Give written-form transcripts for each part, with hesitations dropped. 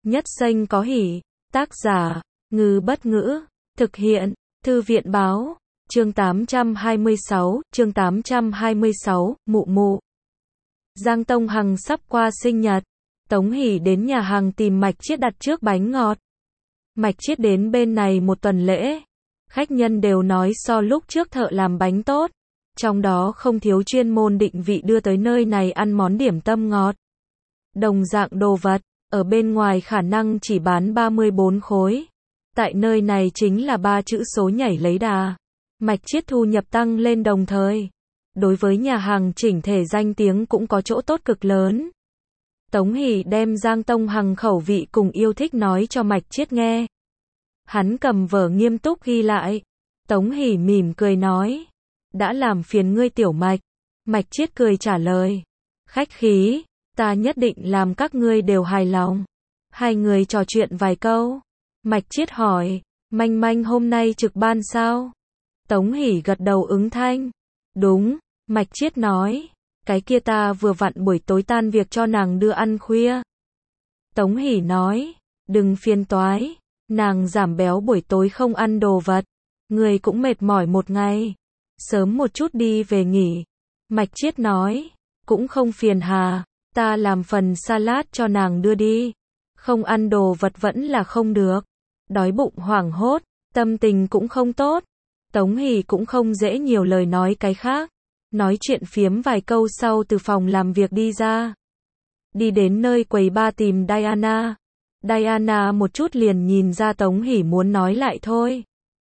Nhất xanh có hỉ. Tác giả, Ngư Bất Ngữ. Thực hiện, Thư viện Báo. Chương 826, Mụ Mụ. Giang Tông Hằng sắp qua sinh nhật. Tống Hỷ đến nhà hàng tìm Mạch Chiết đặt trước bánh ngọt. Mạch Chiết đến bên này một tuần lễ. Khách nhân đều nói so lúc trước thợ làm bánh tốt. Trong đó không thiếu chuyên môn định vị đưa tới nơi này ăn món điểm tâm ngọt. Đồng dạng đồ vật, ở bên ngoài khả năng chỉ bán 34 khối. Tại nơi này chính là 3 chữ số nhảy lấy đà. Mạch Chiết thu nhập tăng lên đồng thời. Đối với nhà hàng chỉnh thể danh tiếng cũng có chỗ tốt cực lớn. Tống Hỷ đem Giang Tông Hằng khẩu vị cùng yêu thích nói cho Mạch Chiết nghe. Hắn cầm vở nghiêm túc ghi lại. Tống Hỷ mỉm cười nói. Đã làm phiền ngươi Tiểu Mạch. Mạch Chiết cười trả lời. Khách khí, ta nhất định làm các ngươi đều hài lòng. Hai người trò chuyện vài câu. Mạch Chiết hỏi, Manh Manh hôm nay trực ban sao? Tống Hỷ gật đầu ứng thanh. Đúng, Mạch Chiết nói. Cái kia ta vừa vặn buổi tối tan việc cho nàng đưa ăn khuya. Tống Hỷ nói, đừng phiền toái. Nàng giảm béo buổi tối không ăn đồ vật. Người cũng mệt mỏi một ngày. Sớm một chút đi về nghỉ. Mạch Chiết nói, cũng không phiền hà. Ta làm phần salad cho nàng đưa đi. Không ăn đồ vật vẫn là không được. Đói bụng hoảng hốt, tâm tình cũng không tốt. Tống Hỷ cũng không dễ nhiều lời nói cái khác. Nói chuyện phiếm vài câu sau từ phòng làm việc đi ra. Đi đến nơi quầy ba tìm Diana. Diana một chút liền nhìn ra Tống Hỷ muốn nói lại thôi.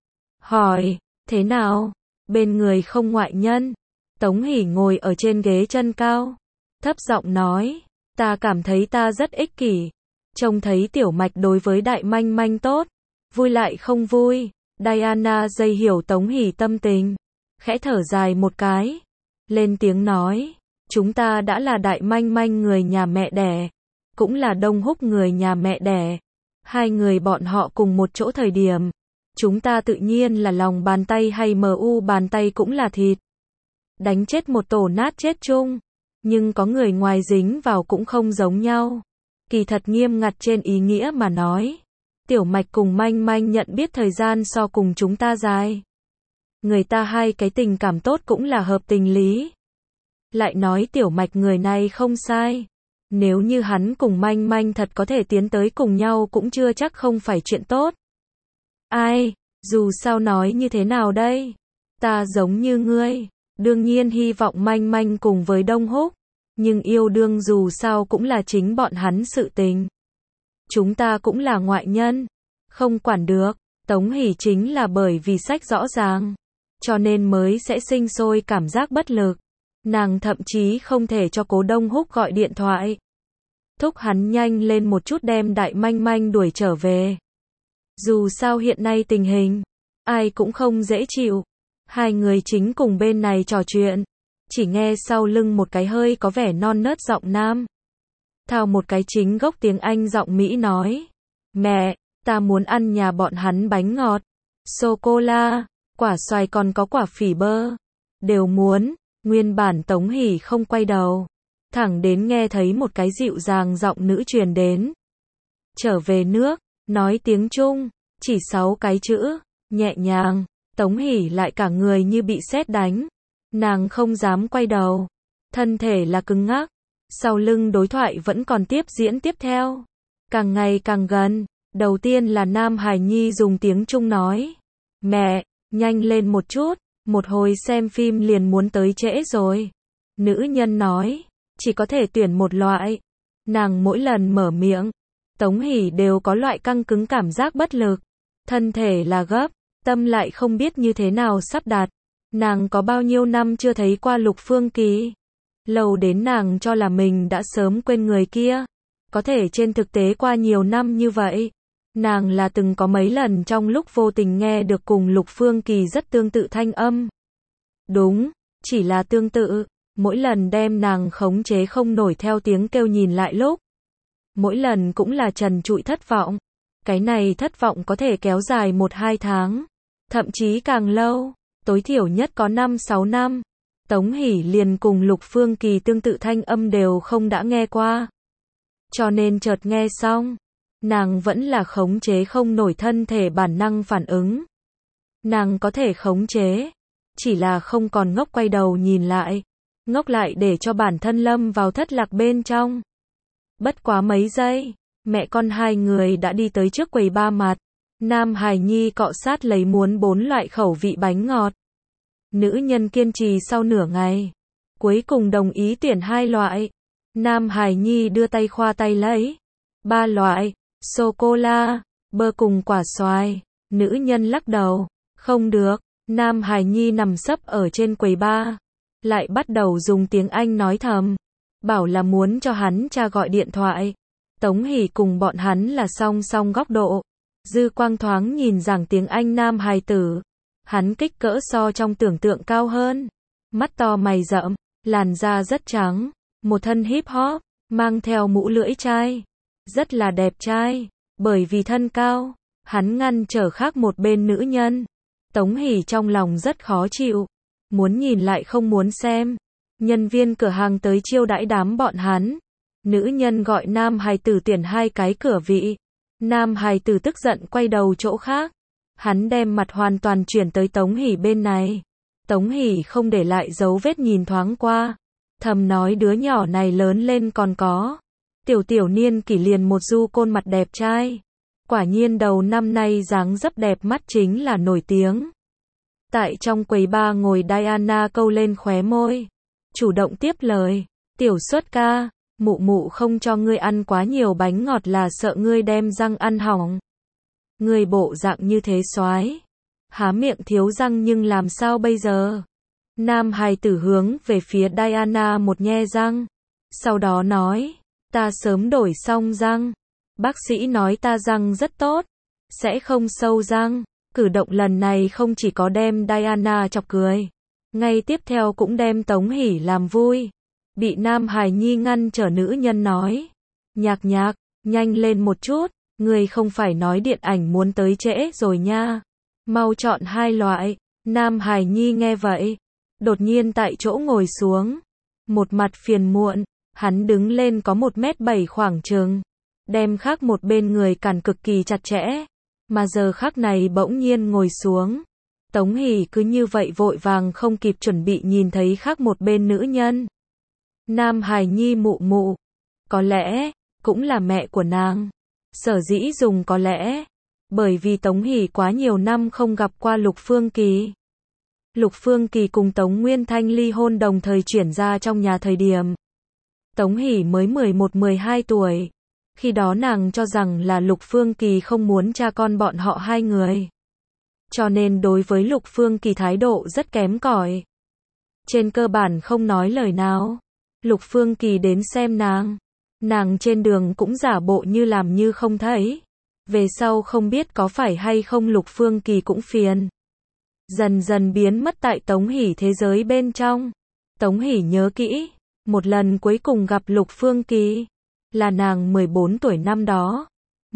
Hỏi, thế nào? Bên người không ngoại nhân. Tống Hỷ ngồi ở trên ghế chân cao. Thấp giọng nói, ta cảm thấy ta rất ích kỷ. Trông thấy Tiểu Mạch đối với Đại Manh Manh tốt. Vui lại không vui. Diana dây hiểu Tống Hỷ tâm tình. Khẽ thở dài một cái. Lên tiếng nói, chúng ta đã là Đại Manh Manh người nhà mẹ đẻ. Cũng là Đông Húc người nhà mẹ đẻ. Hai người bọn họ cùng một chỗ thời điểm. Chúng ta tự nhiên là lòng bàn tay hay mu bàn tay cũng là thịt. Đánh chết một tổ nát chết chung. Nhưng có người ngoài dính vào cũng không giống nhau. Kỳ thật nghiêm ngặt trên ý nghĩa mà nói. Tiểu Mạch cùng Manh Manh nhận biết thời gian so cùng chúng ta dài. Người ta hai cái tình cảm tốt cũng là hợp tình lý. Lại nói Tiểu Mạch người này không sai. Nếu như hắn cùng Manh Manh thật có thể tiến tới cùng nhau cũng chưa chắc không phải chuyện tốt. Ai, dù sao nói như thế nào đây? Ta giống như ngươi. Đương nhiên hy vọng Manh Manh cùng với Đông Húc. Nhưng yêu đương dù sao cũng là chính bọn hắn sự tình. Chúng ta cũng là ngoại nhân. Không quản được. Tống Hỷ chính là bởi vì sách rõ ràng. Cho nên mới sẽ sinh sôi cảm giác bất lực. Nàng thậm chí không thể cho Cố Đông Húc gọi điện thoại. Thúc hắn nhanh lên một chút đem Đại Manh Manh đuổi trở về. Dù sao hiện nay tình hình, ai cũng không dễ chịu. Hai người chính cùng bên này trò chuyện. Chỉ nghe sau lưng một cái hơi có vẻ non nớt giọng nam. Thao một cái chính gốc tiếng Anh giọng Mỹ nói. Mẹ, ta muốn ăn nhà bọn hắn bánh ngọt. Sô-cô-la, quả xoài còn có quả phỉ bơ. Đều muốn. Nguyên bản Tống Hỷ không quay đầu. Thẳng đến nghe thấy một cái dịu dàng giọng nữ truyền đến. Trở về nước, nói tiếng Trung, chỉ 6 cái chữ, nhẹ nhàng. Tống Hỷ lại cả người như bị sét đánh. Nàng không dám quay đầu. Thân thể là cứng ngắc. Sau lưng đối thoại vẫn còn tiếp diễn tiếp theo. Càng ngày càng gần. Đầu tiên là Nam Hải Nhi dùng tiếng Trung nói. Mẹ, nhanh lên một chút. Một hồi xem phim liền muốn tới trễ rồi. Nữ nhân nói. Chỉ có thể tuyển một loại. Nàng mỗi lần mở miệng. Tống Hỷ đều có loại căng cứng cảm giác bất lực. Thân thể là gấp. Tâm lại không biết như thế nào sắp đặt. Nàng có bao nhiêu năm chưa thấy qua Lục Phương Kỳ. Lâu đến nàng cho là mình đã sớm quên người kia. Có thể trên thực tế qua nhiều năm như vậy. Nàng là từng có mấy lần trong lúc vô tình nghe được cùng Lục Phương Kỳ rất tương tự thanh âm. Đúng, chỉ là tương tự. Mỗi lần đem nàng khống chế không nổi theo tiếng kêu nhìn lại lúc. Mỗi lần cũng là trần trụi thất vọng. Cái này thất vọng có thể kéo dài 1-2 tháng. Thậm chí càng lâu. Tối thiểu nhất có 5-6 năm. Tống Hỷ liền cùng Lục Phương Kỳ tương tự thanh âm đều không đã nghe qua. Cho nên chợt nghe xong. nàng vẫn là khống chế không nổi thân thể bản năng phản ứng. Nàng có thể khống chế, chỉ là không còn ngốc quay đầu nhìn lại, ngốc lại để cho bản thân lâm vào thất lạc bên trong. Bất quá mấy giây, mẹ con hai người đã đi tới trước quầy ba mặt. Nam hài nhi cọ sát lấy muốn 4 loại khẩu vị bánh ngọt. Nữ nhân kiên trì sau nửa ngày, cuối cùng đồng ý tuyển 2 loại. Nam hài nhi đưa tay khoa tay lấy 3 loại, sô-cô-la, bơ cùng quả xoài. Nữ nhân lắc đầu, không được. Nam hài nhi nằm sấp ở trên quầy ba, lại bắt đầu dùng tiếng Anh nói thầm, bảo là muốn cho hắn cha gọi điện thoại. Tống Hỷ cùng bọn hắn là song song góc độ. Dư quang thoáng nhìn rằng tiếng Anh nam hài tử, hắn kích cỡ so trong tưởng tượng cao hơn, mắt to mày rậm, làn da rất trắng, một thân hip hop, mang theo mũ lưỡi chai, rất là đẹp trai. Bởi vì thân cao, hắn ngăn trở khác một bên nữ nhân. Tống Hỷ trong lòng rất khó chịu, muốn nhìn lại không muốn xem. Nhân viên cửa hàng tới chiêu đãi đám bọn hắn. Nữ nhân gọi nam hài tử tuyển 2 cái cửa vị. Nam hài tử tức giận quay đầu chỗ khác. Hắn đem mặt hoàn toàn chuyển tới Tống Hỷ bên này. Tống Hỷ không để lại dấu vết nhìn thoáng qua, thầm nói đứa nhỏ này lớn lên còn có tiểu niên kỷ liền một du côn mặt đẹp trai. Quả nhiên đầu năm nay dáng dấp đẹp mắt chính là nổi tiếng. Tại trong quầy ba ngồi Diana câu lên khóe môi, chủ động tiếp lời, tiểu Xuất ca, mụ mụ không cho ngươi ăn quá nhiều bánh ngọt là sợ ngươi đem răng ăn hỏng. Ngươi bộ dạng như thế soái, há miệng thiếu răng nhưng làm sao bây giờ? Nam hài tử hướng về phía Diana một nhe răng, sau đó nói, ta sớm đổi xong răng. Bác sĩ nói ta răng rất tốt, sẽ không sâu răng. Cử động lần này không chỉ có đem Diana chọc cười, ngay tiếp theo cũng đem Tống Hỷ làm vui. Bị Nam hài nhi ngăn trở, nữ nhân nói, nhạc, nhanh lên một chút, ngươi không phải nói điện ảnh muốn tới trễ rồi nha. Mau chọn 2 loại. Nam hài nhi nghe vậy, đột nhiên tại chỗ ngồi xuống, một mặt phiền muộn. Hắn đứng lên có 1m7 khoảng chừng, đem khác một bên người cản cực kỳ chặt chẽ, mà giờ khắc này bỗng nhiên ngồi xuống. Tống Hỷ cứ như vậy vội vàng không kịp chuẩn bị nhìn thấy khác một bên nữ nhân. Nam hài nhi mụ mụ, có lẽ cũng là mẹ của nàng. Sở dĩ dùng có lẽ, bởi vì Tống Hỷ quá nhiều năm không gặp qua Lục Phương Kỳ. Lục Phương Kỳ cùng Tống Nguyên Thanh ly hôn đồng thời chuyển ra trong nhà thời điểm Tống Hỷ mới 11-12 tuổi. Khi đó nàng cho rằng là Lục Phương Kỳ không muốn cha con bọn họ 2 người. Cho nên đối với Lục Phương Kỳ thái độ rất kém cỏi. Trên cơ bản không nói lời nào. Lục Phương Kỳ đến xem nàng trên đường cũng giả bộ như làm như không thấy. Về sau không biết có phải hay không Lục Phương Kỳ cũng phiền. Dần dần biến mất tại Tống Hỷ thế giới bên trong. Tống Hỷ nhớ kỹ, một lần cuối cùng gặp Lục Phương Kỳ là nàng 14 tuổi năm đó.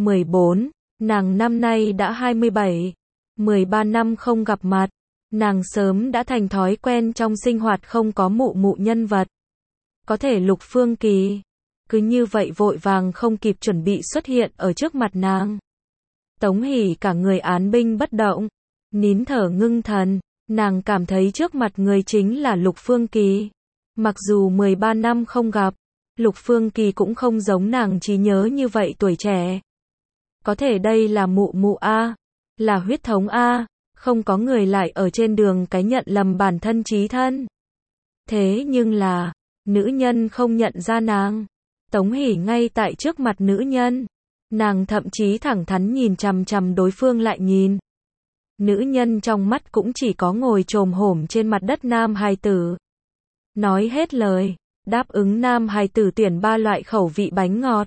14, nàng năm nay đã 27. 13 năm không gặp mặt, nàng sớm đã thành thói quen trong sinh hoạt không có mụ nhân vật. Có thể Lục Phương Kỳ cứ như vậy vội vàng không kịp chuẩn bị xuất hiện ở trước mặt nàng. Tống Hỷ cả người án binh bất động, nín thở ngưng thần. Nàng cảm thấy trước mặt người chính là Lục Phương Kỳ. Mặc dù 13 năm không gặp, Lục Phương Kỳ cũng không giống nàng trí nhớ như vậy tuổi trẻ. Có thể đây là mụ A, là huyết thống A, không có người lại ở trên đường cái nhận lầm bản thân chí thân. Thế nhưng là, nữ nhân không nhận ra nàng. Tống Hỷ ngay tại trước mặt nữ nhân. Nàng thậm chí thẳng thắn nhìn chằm chằm đối phương lại nhìn. Nữ nhân trong mắt cũng chỉ có ngồi chồm hổm trên mặt đất nam hài tử. Nói hết lời, đáp ứng nam hài tử tuyển 3 loại khẩu vị bánh ngọt.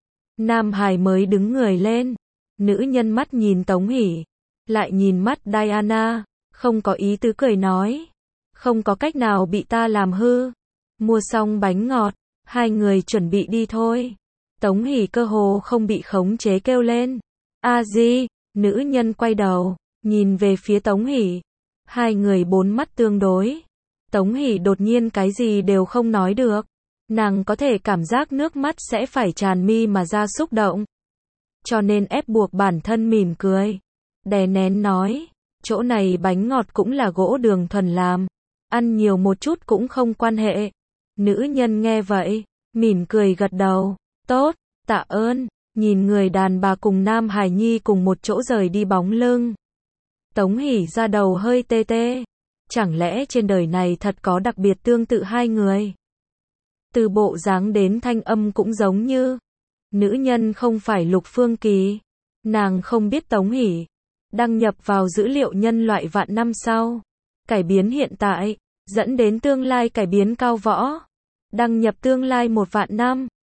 Nam hài mới đứng người lên. Nữ nhân mắt nhìn Tống Hỷ, lại nhìn mắt Diana, không có ý tứ cười nói. Không có cách nào bị ta làm hư. Mua xong bánh ngọt, 2 người chuẩn bị đi thôi. Tống Hỷ cơ hồ không bị khống chế kêu lên. A Di, nữ nhân quay đầu, nhìn về phía Tống Hỷ. 2 người 4 mắt tương đối. Tống Hỷ đột nhiên cái gì đều không nói được. Nàng có thể cảm giác nước mắt sẽ phải tràn mi mà ra xúc động. cho nên ép buộc bản thân mỉm cười. Đè nén nói, chỗ này bánh ngọt cũng là gỗ đường thuần làm, ăn nhiều một chút cũng không quan hệ. Nữ nhân nghe vậy, mỉm cười gật đầu, tốt, tạ ơn, nhìn người đàn bà cùng Nam Hải Nhi cùng một chỗ rời đi bóng lưng. Tống Hỷ ra đầu hơi tê tê, chẳng lẽ trên đời này thật có đặc biệt tương tự hai người? Từ bộ dáng đến thanh âm cũng giống như. Nữ nhân không phải Lục Phương Kỳ, nàng không biết Tống Hỷ đăng nhập vào dữ liệu nhân loại vạn năm sau, cải biến hiện tại, dẫn đến tương lai cải biến cao võ, đăng nhập tương lai 1 vạn năm.